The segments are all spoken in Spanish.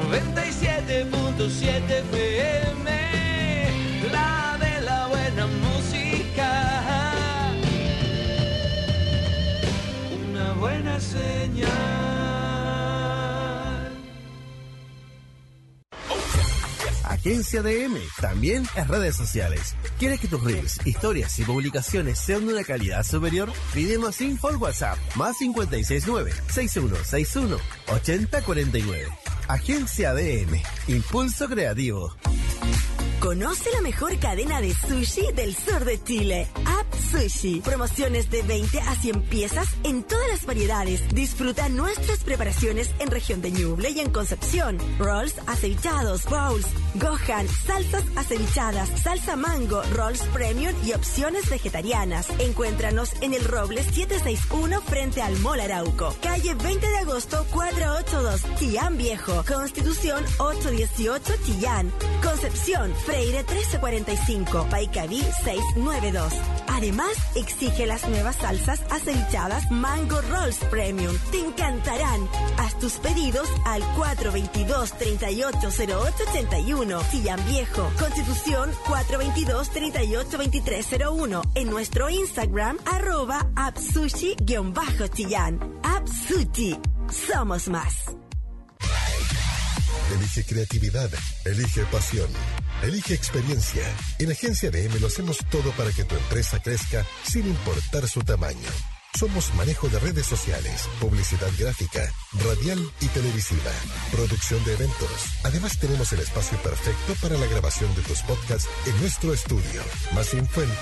97.7 FM, la de la buena música, una buena señal. Agencia DM, también en redes sociales. ¿Quieres que tus reels, historias y publicaciones sean de una calidad superior? Pídenos info al WhatsApp, más 569-6161-8049. Agencia DM, Impulso Creativo. Conoce la mejor cadena de sushi del sur de Chile, Up Sushi. Promociones de 20 a 100 piezas en todas las variedades. Disfruta nuestras preparaciones en región de Ñuble y en Concepción. Rolls acevichados, bowls, gohan, salsas acevichadas, salsa mango, rolls premium y opciones vegetarianas. Encuéntranos en el Roble 761 frente al Mall Arauco. Calle 20 de agosto 482, Chillán Viejo. Constitución 818, Chillán. Concepción, Freire 1345, Paicaví 692. Además, exige las nuevas salsas acevichadas Mango Rolls Premium. Te encantarán. Haz tus pedidos al 422-380881. Chillán Viejo, Constitución 422-382301. En nuestro Instagram, @apsushi_chillán. Apsushi. Somos más. Elige creatividad, elige pasión, elige experiencia. En Agencia DM lo hacemos todo para que tu empresa crezca sin importar su tamaño. Somos manejo de redes sociales, publicidad gráfica, radial y televisiva, producción de eventos. Además tenemos el espacio perfecto para la grabación de tus podcasts en nuestro estudio. Más info en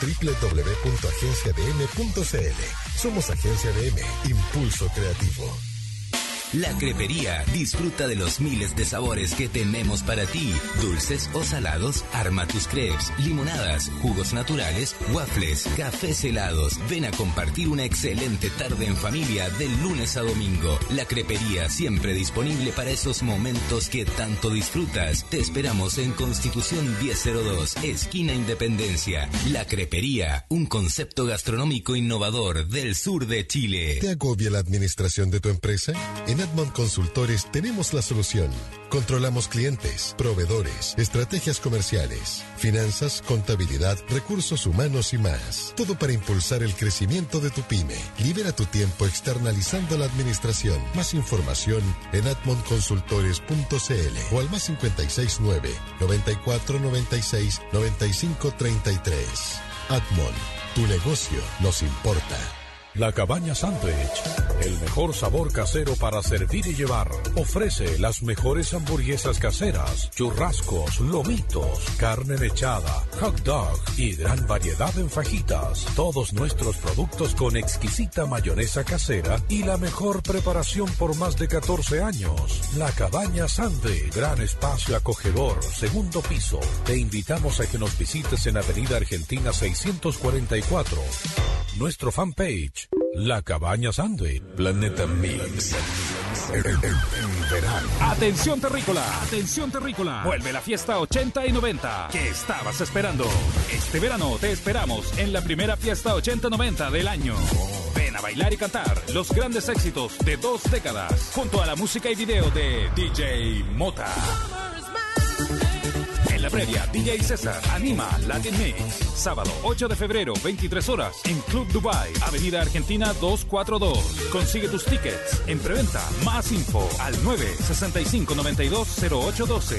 www.agenciadm.cl. Somos Agencia DM, Impulso Creativo. La Crepería. Disfruta de los miles de sabores que tenemos para ti. Dulces o salados, arma tus crepes, limonadas, jugos naturales, waffles, cafés helados. Ven a compartir una excelente tarde en familia del lunes a domingo. La Crepería, siempre disponible para esos momentos que tanto disfrutas. Te esperamos en Constitución 1002, esquina Independencia. La Crepería, un concepto gastronómico innovador del sur de Chile. ¿Te agobia la administración de tu empresa? En Admont Consultores tenemos la solución. Controlamos clientes, proveedores, estrategias comerciales, finanzas, contabilidad, recursos humanos y más. Todo para impulsar el crecimiento de tu pyme. Libera tu tiempo externalizando la administración. Más información en admontconsultores.cl o al más 569 94 96 95 33. Admont, tu negocio nos importa. La Cabaña Sandwich, el mejor sabor casero para servir y llevar. Ofrece las mejores hamburguesas caseras, churrascos, lomitos, carne mechada, hot dog y gran variedad en fajitas. Todos nuestros productos con exquisita mayonesa casera y la mejor preparación por más de 14 años. La Cabaña Sandwich, gran espacio acogedor, segundo piso. Te invitamos a que nos visites en Avenida Argentina 644. Nuestro fanpage, La Cabaña Sandwich. Planeta Mix. En verano. Atención terrícola. Vuelve la fiesta 80 y 90. ¿Qué estabas esperando? Este verano te esperamos en la primera fiesta 80-90 del año. Ven a bailar y cantar los grandes éxitos de 2 décadas, junto a la música y video de DJ Mota. En la previa, DJ César anima Latin Mix. Sábado 8 de febrero, 23 horas, en Club Dubai, Avenida Argentina 242. Consigue tus tickets en preventa. Más info al 965-920812.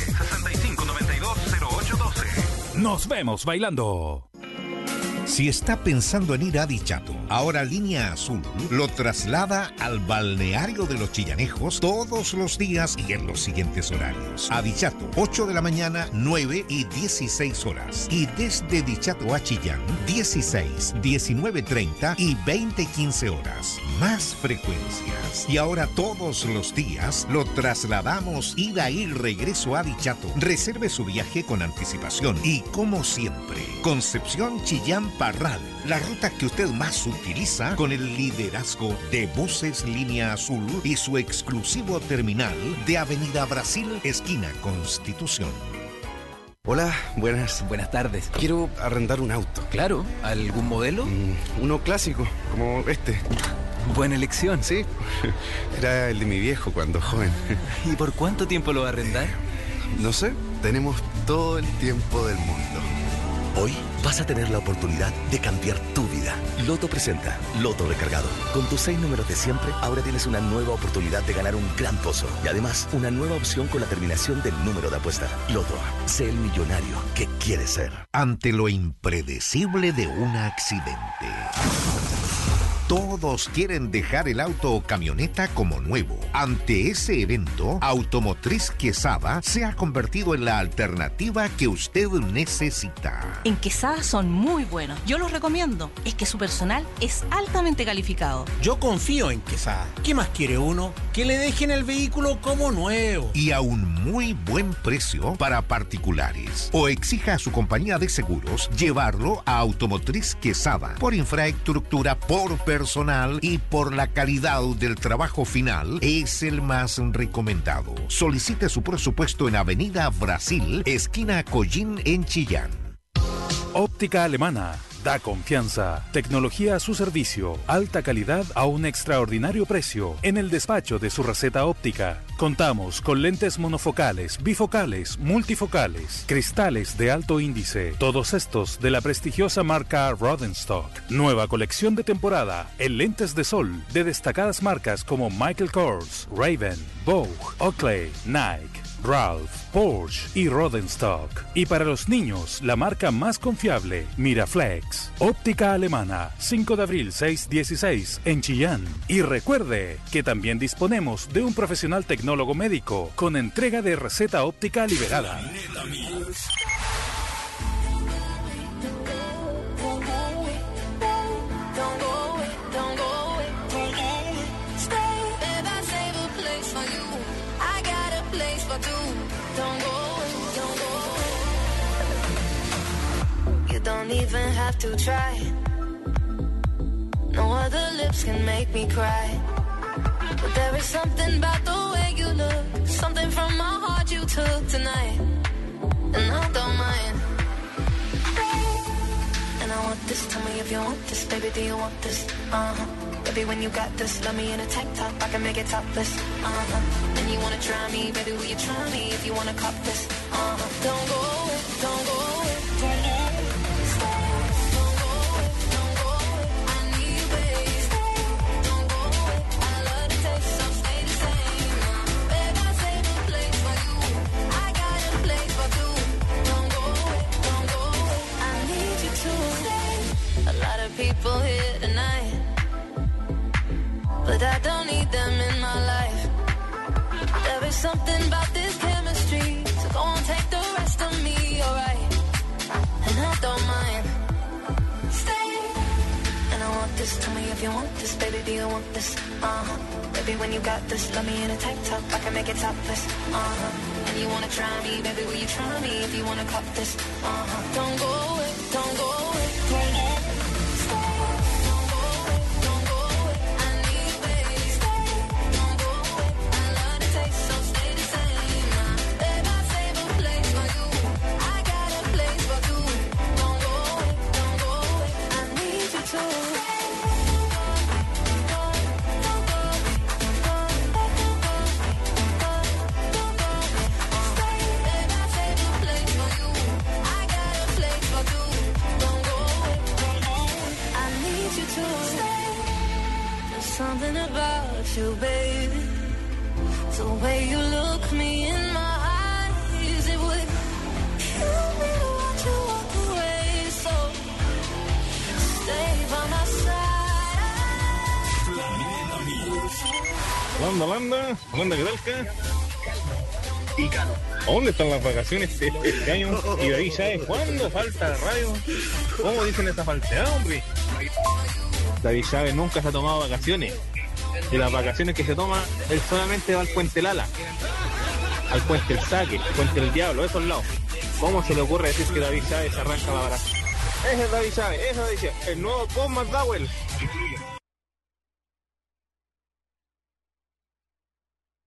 965-920812. Nos vemos bailando. Si está pensando en ir a Dichato, ahora Línea Azul lo traslada al balneario de los Chillanejos todos los días y en los siguientes horarios. A Dichato, 8 de la mañana, 9 y 16 horas. Y desde Dichato a Chillán, 16, 19:30 y 20:15 horas. Más frecuencias. Y ahora todos los días lo trasladamos ida y regreso a Dichato. Reserve su viaje con anticipación y, como siempre, Concepción, Chillán, Parral, la ruta que usted más utiliza, con el liderazgo de Buses Línea Azul y su exclusivo terminal de Avenida Brasil, esquina Constitución. Hola, buenas tardes. Quiero arrendar un auto. Claro, ¿algún modelo? Uno clásico, como este. Buena elección. Sí, era el de mi viejo cuando joven. ¿Y por cuánto tiempo lo va a arrendar? No sé, tenemos todo el tiempo del mundo. Hoy vas a tener la oportunidad de cambiar tu vida. Loto presenta Loto Recargado. Con tus 6 números de siempre, ahora tienes una nueva oportunidad de ganar un gran pozo. Y además, una nueva opción con la terminación del número de apuesta. Loto, sé el millonario que quieres ser. Ante lo impredecible de un accidente, todos quieren dejar el auto o camioneta como nuevo. Ante ese evento, Automotriz Quesada se ha convertido en la alternativa que usted necesita. En Quesada son muy buenos. Yo los recomiendo. Es que su personal es altamente calificado. Yo confío en Quesada. ¿Qué más quiere uno? Que le dejen el vehículo como nuevo. Y a un muy buen precio para particulares. O exija a su compañía de seguros llevarlo a Automotriz Quesada. Por infraestructura, por personal y por la calidad del trabajo final, es el más recomendado. Solicite su presupuesto en Avenida Brasil, esquina Collín, en Chillán. Óptica Alemana. Da confianza, tecnología a su servicio, alta calidad a un extraordinario precio. En el despacho de su receta óptica, contamos con lentes monofocales, bifocales, multifocales, cristales de alto índice, todos estos de la prestigiosa marca Rodenstock. Nueva colección de temporada en lentes de sol de destacadas marcas como Michael Kors, Ray-Ban, Vogue, Oakley, Nike, Ralph, Porsche y Rodenstock. Y para los niños, la marca más confiable, Miraflex. Óptica Alemana, 5 de abril 616 en Chillán. Y recuerde que también disponemos de un profesional tecnólogo médico con entrega de receta óptica liberada. Don't even have to try. No other lips can make me cry. But there is something about the way you look, something from my heart you took tonight, and I don't mind. And I want this, tell me if you want this, baby, do you want this? Baby, when you got this, love me in a tank top, I can make it topless. And you wanna try me, baby, will you try me if you wanna cop this? Don't go away, don't go away, don't go away. People here tonight, but I don't need them in my life. There is something about this chemistry, so go on, take the rest of me, alright? And I don't mind. Stay. And I want this, tell me if you want this, baby, do you want this? Baby, when you got this, love me in a tank top, I can make it topless. And you wanna try me, baby, will you try me if you wanna cop this? Don't go away, don't go away, don't go away. Something about you, baby. The way you look me in my eyes, it would kill me to watch you walk away. So stay by my side. Holanda, ¿qué tal, ¿A dónde están las vacaciones este año? Y David Chávez, ¿cuándo falta la radio? ¿Cómo dicen esa falsedad, hombre? David Chávez nunca se ha tomado vacaciones. Y las vacaciones que se toma, él solamente va al Puente Lala, al Puente El Saque, Puente El Diablo, esos lados. ¿Cómo se le ocurre decir que David Chávez arranca la baraja? Ese es David Chávez, el nuevo Bob McDowell.